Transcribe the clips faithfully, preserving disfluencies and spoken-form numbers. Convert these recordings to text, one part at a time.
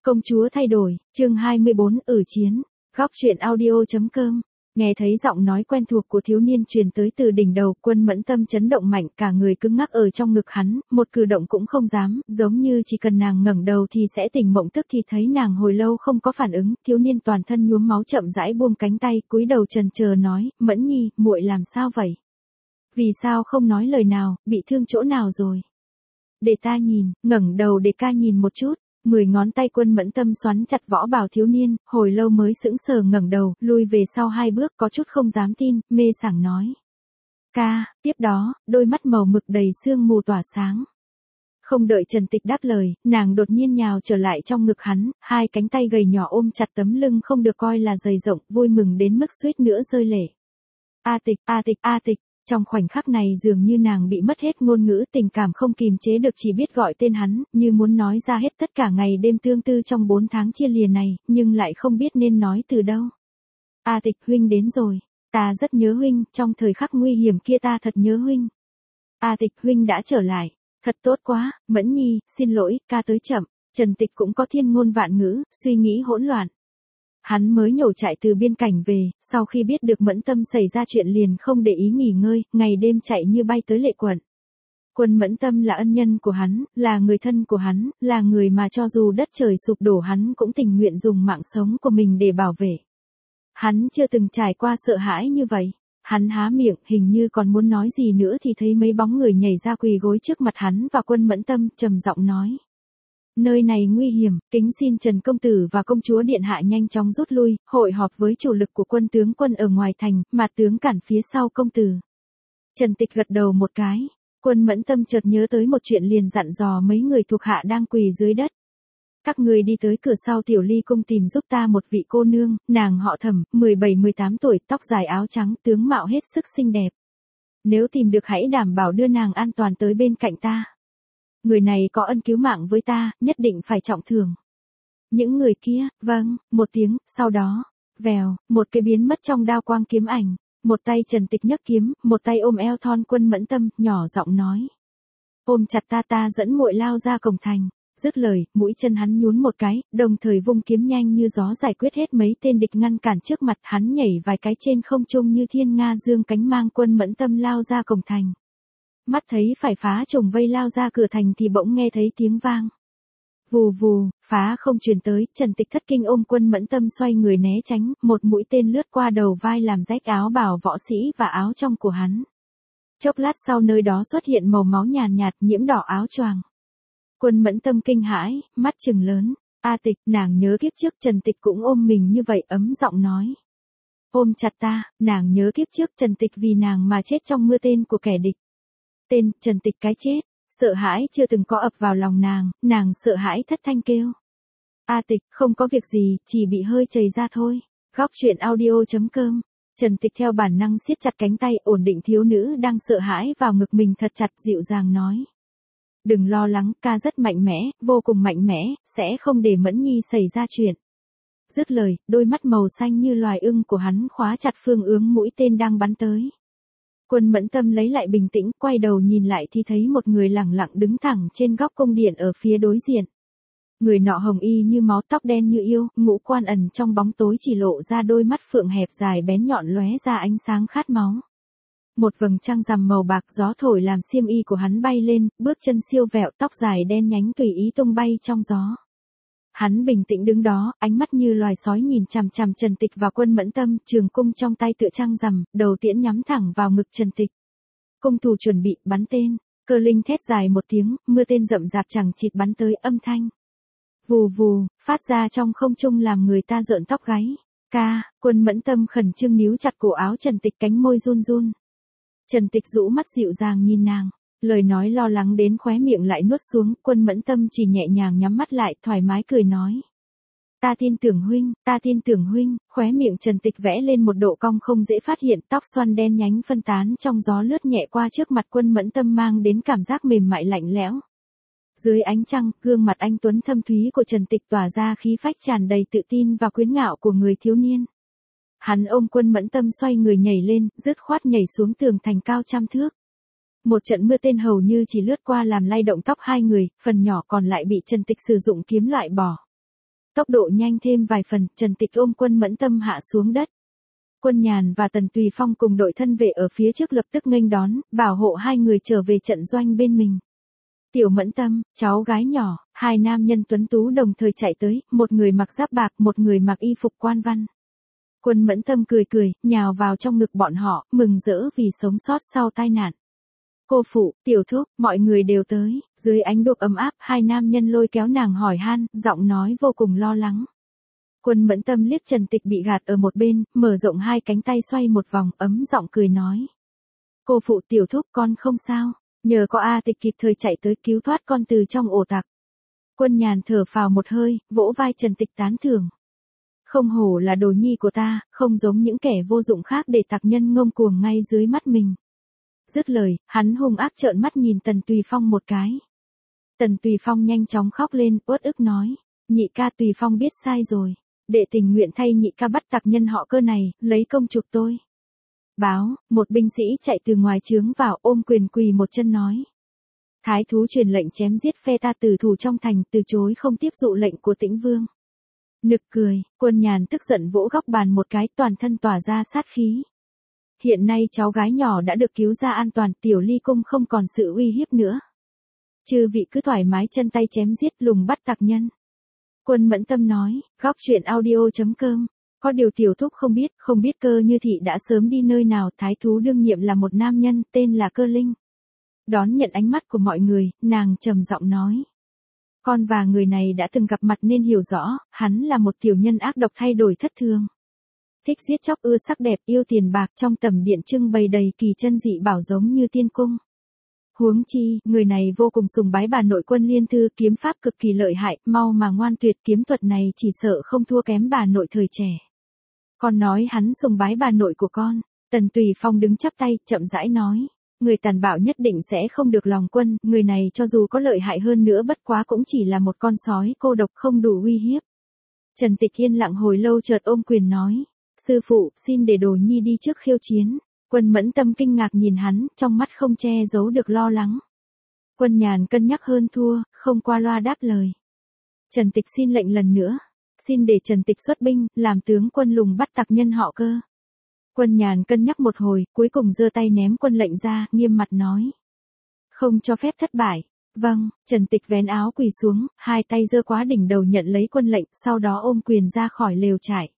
Công chúa thay đổi, chương hai mươi bốn, ử chiến. Góc truyện audio.com. Nghe thấy giọng nói quen thuộc của thiếu niên truyền tới từ đỉnh đầu, Quân Mẫn Tâm chấn động mạnh, cả người cứng ngắc ở trong ngực hắn, một cử động cũng không dám, giống như chỉ cần nàng ngẩng đầu thì sẽ tỉnh mộng, tức thì thấy nàng hồi lâu không có phản ứng. Thiếu niên toàn thân nhuốm máu chậm rãi buông cánh tay, cúi đầu trần chờ nói, Mẫn Nhi, muội làm sao vậy? Vì sao không nói lời nào, bị thương chỗ nào rồi? Để ta nhìn, ngẩng đầu để ca nhìn một chút. Mười ngón tay Quân Mẫn Tâm xoắn chặt võ bào thiếu niên, hồi lâu mới sững sờ ngẩng đầu, lui về sau hai bước, có chút không dám tin, mê sảng nói. Ca, tiếp đó, đôi mắt màu mực đầy sương mù tỏa sáng. Không đợi Trần Tịch đáp lời, nàng đột nhiên nhào trở lại trong ngực hắn, hai cánh tay gầy nhỏ ôm chặt tấm lưng không được coi là dày rộng, vui mừng đến mức suýt nữa rơi lệ. A Tịch, A Tịch, A Tịch. Trong khoảnh khắc này dường như nàng bị mất hết ngôn ngữ, tình cảm không kìm chế được, chỉ biết gọi tên hắn, như muốn nói ra hết tất cả ngày đêm tương tư trong bốn tháng chia lìa này, nhưng lại không biết nên nói từ đâu. A Tịch, huynh đến rồi, ta rất nhớ huynh, trong thời khắc nguy hiểm kia ta thật nhớ huynh. A Tịch, huynh đã trở lại, thật tốt quá. Mẫn Nhi, xin lỗi, ca tới chậm. Trần Tịch cũng có thiên ngôn vạn ngữ, suy nghĩ hỗn loạn. Hắn mới nhổ chạy từ biên cảnh về, sau khi biết được Mẫn Tâm xảy ra chuyện liền không để ý nghỉ ngơi, ngày đêm chạy như bay tới Lệ Quận. Quân Mẫn Tâm là ân nhân của hắn, là người thân của hắn, là người mà cho dù đất trời sụp đổ hắn cũng tình nguyện dùng mạng sống của mình để bảo vệ. Hắn chưa từng trải qua sợ hãi như vậy. Hắn há miệng, hình như còn muốn nói gì nữa thì thấy mấy bóng người nhảy ra quỳ gối trước mặt hắn và Quân Mẫn Tâm, trầm giọng nói. Nơi này nguy hiểm, kính xin Trần Công Tử và Công Chúa Điện Hạ nhanh chóng rút lui, hội họp với chủ lực của quân tướng quân ở ngoài thành, mà tướng cản phía sau công tử. Trần Tịch gật đầu một cái, Quân Mẫn Tâm chợt nhớ tới một chuyện liền dặn dò mấy người thuộc hạ đang quỳ dưới đất. Các người đi tới cửa sau Tiểu Ly cung tìm giúp ta một vị cô nương, nàng họ Thẩm, mười bảy mười tám tuổi, tóc dài áo trắng, tướng mạo hết sức xinh đẹp. Nếu tìm được hãy đảm bảo đưa nàng an toàn tới bên cạnh ta. Người này có ân cứu mạng với ta, nhất định phải trọng thưởng. Những người kia, vâng, một tiếng, sau đó, vèo, một cái biến mất trong đao quang kiếm ảnh, một tay Trần Tịch nhấc kiếm, một tay ôm eo thon Quân Mẫn Tâm, nhỏ giọng nói. Ôm chặt ta ta dẫn muội lao ra cổng thành. Dứt lời, mũi chân hắn nhún một cái, đồng thời vung kiếm nhanh như gió giải quyết hết mấy tên địch ngăn cản trước mặt, hắn nhảy vài cái trên không trung như thiên nga dương cánh mang Quân Mẫn Tâm lao ra cổng thành. Mắt thấy phải phá trùng vây lao ra cửa thành thì bỗng nghe thấy tiếng vang. Vù vù, phá không truyền tới, Trần Tịch thất kinh ôm Quân Mẫn Tâm xoay người né tránh, một mũi tên lướt qua đầu vai làm rách áo bào võ sĩ và áo trong của hắn. Chốc lát sau nơi đó xuất hiện màu máu nhàn nhạt, nhiễm đỏ áo choàng. Quân Mẫn Tâm kinh hãi, mắt trừng lớn. A Tịch, nàng nhớ kiếp trước Trần Tịch cũng ôm mình như vậy, ấm giọng nói. Ôm chặt ta, nàng nhớ kiếp trước Trần Tịch vì nàng mà chết trong mưa tên của kẻ địch. Tên, Trần Tịch cái chết, sợ hãi chưa từng có ập vào lòng nàng, nàng sợ hãi thất thanh kêu. A Tịch, không có việc gì, chỉ bị hơi chảy ra thôi. Góc truyện audio.com. Trần Tịch theo bản năng siết chặt cánh tay, ổn định thiếu nữ đang sợ hãi vào ngực mình thật chặt, dịu dàng nói. Đừng lo lắng, ca rất mạnh mẽ, vô cùng mạnh mẽ, sẽ không để Mẫn Nhi xảy ra chuyện. Dứt lời, đôi mắt màu xanh như loài ưng của hắn khóa chặt phương hướng mũi tên đang bắn tới. Quân Mẫn Tâm lấy lại bình tĩnh, quay đầu nhìn lại thì thấy một người lẳng lặng đứng thẳng trên góc cung điện ở phía đối diện. Người nọ hồng y như máu, tóc đen như yêu, ngũ quan ẩn trong bóng tối chỉ lộ ra đôi mắt phượng hẹp dài bén nhọn lóe ra ánh sáng khát máu. Một vầng trăng rằm màu bạc, gió thổi làm xiêm y của hắn bay lên, bước chân siêu vẹo, tóc dài đen nhánh tùy ý tung bay trong gió. Hắn bình tĩnh đứng đó, ánh mắt như loài sói nhìn chằm chằm Trần Tịch và Quân Mẫn Tâm, trường cung trong tay tựa trăng rằm, đầu tiễn nhắm thẳng vào ngực Trần Tịch. Cung thủ chuẩn bị, bắn tên, cơ linh thét dài một tiếng, mưa tên rậm rạp chẳng chịt bắn tới, âm thanh. Vù vù, phát ra trong không trung làm người ta rợn tóc gáy. Ca, Quân Mẫn Tâm khẩn trương níu chặt cổ áo Trần Tịch, cánh môi run run. Trần Tịch rũ mắt dịu dàng nhìn nàng, lời nói lo lắng đến khóe miệng lại nuốt xuống, Quân Mẫn Tâm chỉ nhẹ nhàng nhắm mắt lại, thoải mái cười nói. Ta tin tưởng huynh, ta tin tưởng huynh, khóe miệng Trần Tịch vẽ lên một độ cong không dễ phát hiện, tóc xoăn đen nhánh phân tán trong gió lướt nhẹ qua trước mặt Quân Mẫn Tâm mang đến cảm giác mềm mại lạnh lẽo. Dưới ánh trăng, gương mặt anh tuấn thâm thúy của Trần Tịch tỏa ra khí phách tràn đầy tự tin và quyến ngạo của người thiếu niên. Hắn ôm Quân Mẫn Tâm xoay người nhảy lên, dứt khoát nhảy xuống tường thành cao trăm thước. Một trận mưa tên hầu như chỉ lướt qua làm lay động tóc hai người, phần nhỏ còn lại bị Trần Tịch sử dụng kiếm loại bỏ. tốc độ nhanh thêm vài phần, Trần Tịch ôm Quân Mẫn Tâm hạ xuống đất. Quân Nhàn và Tần Tùy Phong cùng đội thân vệ ở phía trước lập tức nghênh đón, bảo hộ hai người trở về trận doanh bên mình. Tiểu Mẫn Tâm, cháu gái nhỏ, hai nam nhân tuấn tú đồng thời chạy tới, một người mặc giáp bạc, một người mặc y phục quan văn. Quân Mẫn Tâm cười cười, nhào vào trong ngực bọn họ, mừng rỡ vì sống sót sau tai nạn. Cô phụ, tiểu thúc, mọi người đều tới, dưới ánh đuốc ấm áp, hai nam nhân lôi kéo nàng hỏi han, giọng nói vô cùng lo lắng. Quân Mẫn Tâm liếc Trần Tịch bị gạt ở một bên, mở rộng hai cánh tay xoay một vòng, ấm giọng cười nói. Cô phụ tiểu thúc, con không sao, nhờ có A Tịch kịp thời chạy tới cứu thoát con từ trong ổ tặc. Quân Nhàn thở phào một hơi, vỗ vai Trần Tịch tán thưởng. Không hổ là đồ nhi của ta, không giống những kẻ vô dụng khác để tặc nhân ngông cuồng ngay dưới mắt mình. Dứt lời, hắn hung ác trợn mắt nhìn Tần Tùy Phong một cái. Tần Tùy Phong nhanh chóng khóc lên, uất ức nói. Nhị ca Tùy Phong biết sai rồi. Đệ tình nguyện thay nhị ca bắt tặc nhân họ Cơ này, lấy công chuộc tôi. Báo, một binh sĩ chạy từ ngoài trướng vào ôm quyền quỳ một chân nói. Thái thú truyền lệnh chém giết phe ta tử thủ trong thành, từ chối không tiếp dụ lệnh của Tĩnh Vương. Nực cười, Quân Nhàn tức giận vỗ góc bàn một cái, toàn thân tỏa ra sát khí. Hiện nay cháu gái nhỏ đã được cứu ra an toàn, tiểu ly cung không còn sự uy hiếp nữa. Chư vị cứ thoải mái chân tay chém giết lùng bắt tặc nhân. Quân Mẫn Tâm nói, góc truyện audio chấm com. Có điều tiểu thúc không biết, không biết Cơ Như Thị đã sớm đi nơi nào, thái thú đương nhiệm là một nam nhân, tên là Cơ Linh. Đón nhận ánh mắt của mọi người, nàng trầm giọng nói. Con và người này đã từng gặp mặt nên hiểu rõ, hắn là một tiểu nhân ác độc thay đổi thất thường. Thích giết chóc, ưa sắc đẹp, yêu tiền bạc, trong tầm điện trưng bày đầy kỳ chân dị bảo giống như tiên cung. Huống chi, người này vô cùng sùng bái bà nội Quân Liên Thư, kiếm pháp cực kỳ lợi hại, mau mà ngoan tuyệt, kiếm thuật này chỉ sợ không thua kém bà nội thời trẻ. Con nói hắn sùng bái bà nội của con. Tần Tùy Phong đứng chắp tay, chậm rãi nói. Người tàn bạo nhất định sẽ không được lòng quân, người này cho dù có lợi hại hơn nữa bất quá cũng chỉ là một con sói cô độc không đủ uy hiếp. Trần Tịch yên lặng hồi lâu chợt ôm quyền nói. Sư phụ, xin để đồ nhi đi trước khiêu chiến. Quân Mẫn Tâm kinh ngạc nhìn hắn, trong mắt không che giấu được lo lắng. Quân Nhàn cân nhắc hơn thua, không qua loa đáp lời. Trần Tịch xin lệnh lần nữa. Xin để Trần Tịch xuất binh, làm tướng quân lùng bắt tặc nhân họ Cơ. Quân Nhàn cân nhắc một hồi, cuối cùng giơ tay ném quân lệnh ra, nghiêm mặt nói. Không cho phép thất bại. Vâng, Trần Tịch vén áo quỳ xuống, hai tay giơ quá đỉnh đầu nhận lấy quân lệnh, sau đó ôm quyền ra khỏi lều trại.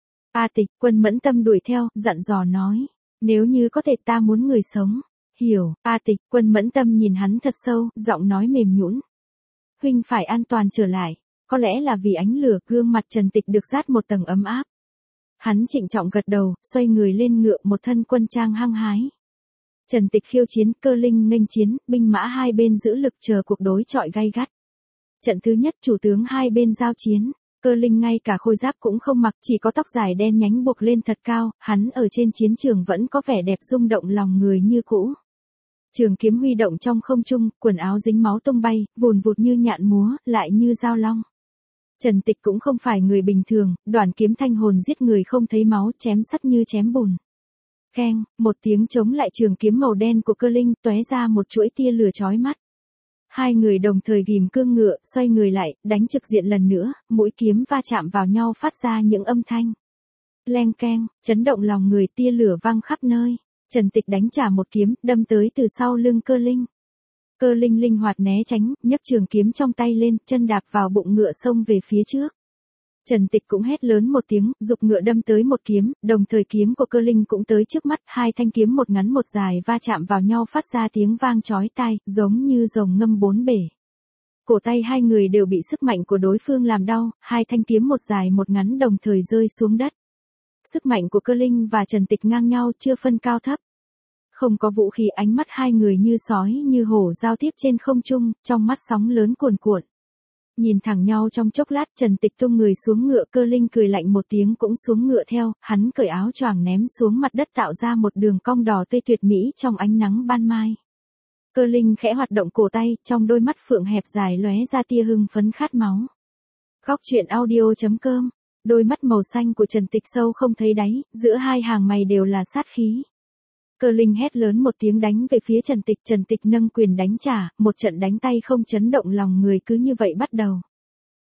A Tịch, Quân Mẫn Tâm đuổi theo, dặn dò nói. Nếu như có thể ta muốn người sống. Hiểu, A Tịch, Quân Mẫn Tâm nhìn hắn thật sâu, giọng nói mềm nhũn. Huynh phải an toàn trở lại. Có lẽ là vì ánh lửa, gương mặt Trần Tịch được dát một tầng ấm áp. Hắn trịnh trọng gật đầu, xoay người lên ngựa, một thân quân trang hăng hái. Trần Tịch khiêu chiến, Cơ Linh nghênh chiến, binh mã hai bên giữ lực chờ cuộc đối chọi gay gắt. Trận thứ nhất chủ tướng hai bên giao chiến, Cơ Linh ngay cả khôi giáp cũng không mặc, chỉ có tóc dài đen nhánh buộc lên thật cao, hắn ở trên chiến trường vẫn có vẻ đẹp rung động lòng người như cũ. Trường kiếm huy động trong không trung, quần áo dính máu tung bay, vùn vụt như nhạn múa, lại như dao long. Trần Tịch cũng không phải người bình thường, đoàn kiếm thanh hồn giết người không thấy máu, chém sắt như chém bùn. Keng, một tiếng chống lại trường kiếm màu đen của Cơ Linh, tóe ra một chuỗi tia lửa chói mắt. Hai người đồng thời ghim cương ngựa, xoay người lại, đánh trực diện lần nữa, mũi kiếm va chạm vào nhau phát ra những âm thanh. Leng keng, chấn động lòng người, tia lửa văng khắp nơi. Trần Tịch đánh trả một kiếm, đâm tới từ sau lưng Cơ Linh. Cơ Linh linh hoạt né tránh, nhấc trường kiếm trong tay lên, chân đạp vào bụng ngựa xông về phía trước. Trần Tịch cũng hét lớn một tiếng, giục ngựa đâm tới một kiếm, đồng thời kiếm của Cơ Linh cũng tới trước mắt, hai thanh kiếm một ngắn một dài va chạm vào nhau phát ra tiếng vang chói tai, giống như rồng ngâm bốn bể. Cổ tay hai người đều bị sức mạnh của đối phương làm đau, hai thanh kiếm một dài một ngắn đồng thời rơi xuống đất. Sức mạnh của Cơ Linh và Trần Tịch ngang nhau, chưa phân cao thấp. Không có vũ khí, ánh mắt hai người như sói như hổ giao tiếp trên không trung, trong mắt sóng lớn cuồn cuộn. Nhìn thẳng nhau trong chốc lát, Trần Tịch tung người xuống ngựa, Cơ Linh cười lạnh một tiếng cũng xuống ngựa theo, hắn cởi áo choàng ném xuống mặt đất tạo ra một đường cong đỏ tươi tuyệt mỹ trong ánh nắng ban mai. Cơ Linh khẽ hoạt động cổ tay, trong đôi mắt phượng hẹp dài lóe ra tia hưng phấn khát máu. Góc truyện audio chấm com, đôi mắt màu xanh của Trần Tịch sâu không thấy đáy, giữa hai hàng mày đều là sát khí. Cơ Linh hét lớn một tiếng đánh về phía Trần Tịch, Trần Tịch nâng quyền đánh trả, một trận đánh tay không chấn động lòng người cứ như vậy bắt đầu.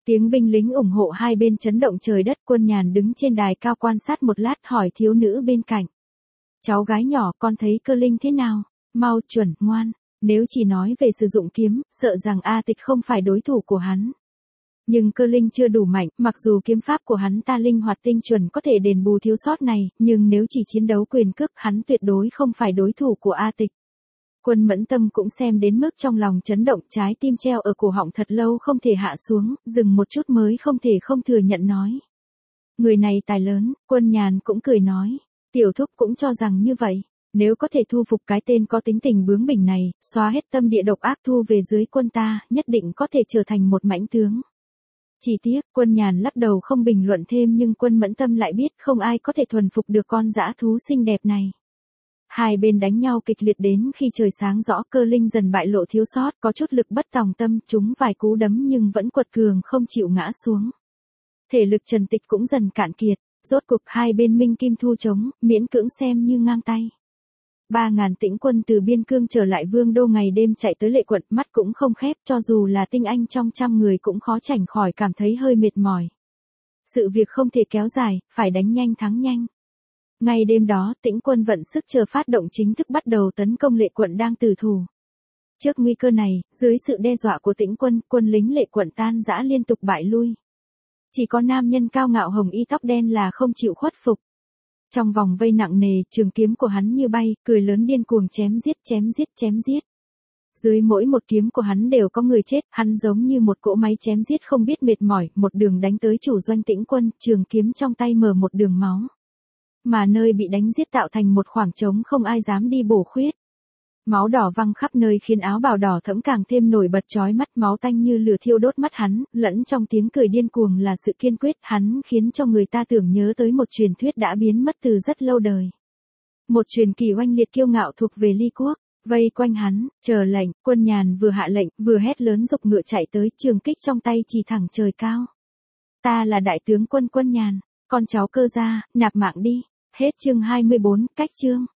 Tiếng binh lính ủng hộ hai bên chấn động trời đất. Quân Nhàn đứng trên đài cao quan sát một lát, hỏi thiếu nữ bên cạnh. Cháu gái nhỏ, con thấy Cơ Linh thế nào? Mau, chuẩn, ngoan. Nếu chỉ nói về sử dụng kiếm, sợ rằng A Tịch không phải đối thủ của hắn. Nhưng Cơ Linh chưa đủ mạnh, mặc dù kiếm pháp của hắn ta linh hoạt tinh chuẩn có thể đền bù thiếu sót này, nhưng nếu chỉ chiến đấu quyền cước, hắn tuyệt đối không phải đối thủ của A Tịch. Quân Mẫn Tâm cũng xem đến mức trong lòng chấn động, trái tim treo ở cổ họng thật lâu không thể hạ xuống, dừng một chút mới không thể không thừa nhận nói. Người này tài lớn. Quân Nhàn cũng cười nói. Tiểu thúc cũng cho rằng như vậy. Nếu có thể thu phục cái tên có tính tình bướng bỉnh này, xóa hết tâm địa độc ác thu về dưới quân ta, nhất định có thể trở thành một mãnh tướng. Chỉ tiếc, Quân Nhàn lắc đầu không bình luận thêm, nhưng Quân Mẫn Tâm lại biết không ai có thể thuần phục được con dã thú xinh đẹp này. Hai bên đánh nhau kịch liệt đến khi trời sáng rõ. Cơ Linh dần bại lộ thiếu sót, có chút lực bất tòng tâm, trúng vài cú đấm nhưng vẫn quật cường không chịu ngã xuống. Thể lực Trần Tịch cũng dần cạn kiệt, rốt cuộc hai bên minh kim thu chống, miễn cưỡng xem như ngang tay. Ba ngàn Tĩnh quân từ biên cương trở lại Vương đô, ngày đêm chạy tới Lệ quận, mắt cũng không khép, cho dù là tinh anh trong trăm người cũng khó tránh khỏi cảm thấy hơi mệt mỏi. Sự việc không thể kéo dài, phải đánh nhanh thắng nhanh. Ngày đêm đó, Tĩnh quân vận sức chờ phát động, chính thức bắt đầu tấn công Lệ quận đang tử thủ. Trước nguy cơ này, dưới sự đe dọa của Tĩnh quân, quân lính Lệ quận tan rã liên tục bại lui. Chỉ có nam nhân cao ngạo hồng y tóc đen là không chịu khuất phục. Trong vòng vây nặng nề, trường kiếm của hắn như bay, cười lớn điên cuồng chém giết chém giết chém giết. Dưới mỗi một kiếm của hắn đều có người chết, hắn giống như một cỗ máy chém giết không biết mệt mỏi, một đường đánh tới chủ doanh Tĩnh quân, trường kiếm trong tay mở một đường máu. Mà nơi bị đánh giết tạo thành một khoảng trống không ai dám đi bổ khuyết. Máu đỏ văng khắp nơi khiến áo bào đỏ thẫm càng thêm nổi bật chói mắt, máu tanh như lửa thiêu đốt mắt hắn, lẫn trong tiếng cười điên cuồng là sự kiên quyết, hắn khiến cho người ta tưởng nhớ tới một truyền thuyết đã biến mất từ rất lâu đời. Một truyền kỳ oanh liệt kiêu ngạo thuộc về Ly quốc, vây quanh hắn, chờ lệnh. Quân Nhàn vừa hạ lệnh, vừa hét lớn giục ngựa chạy tới, trường kích trong tay chỉ thẳng trời cao. Ta là đại tướng quân Quân Nhàn, con cháu Cơ gia, nạp mạng đi. Hết chương hai mươi bốn, cách chương.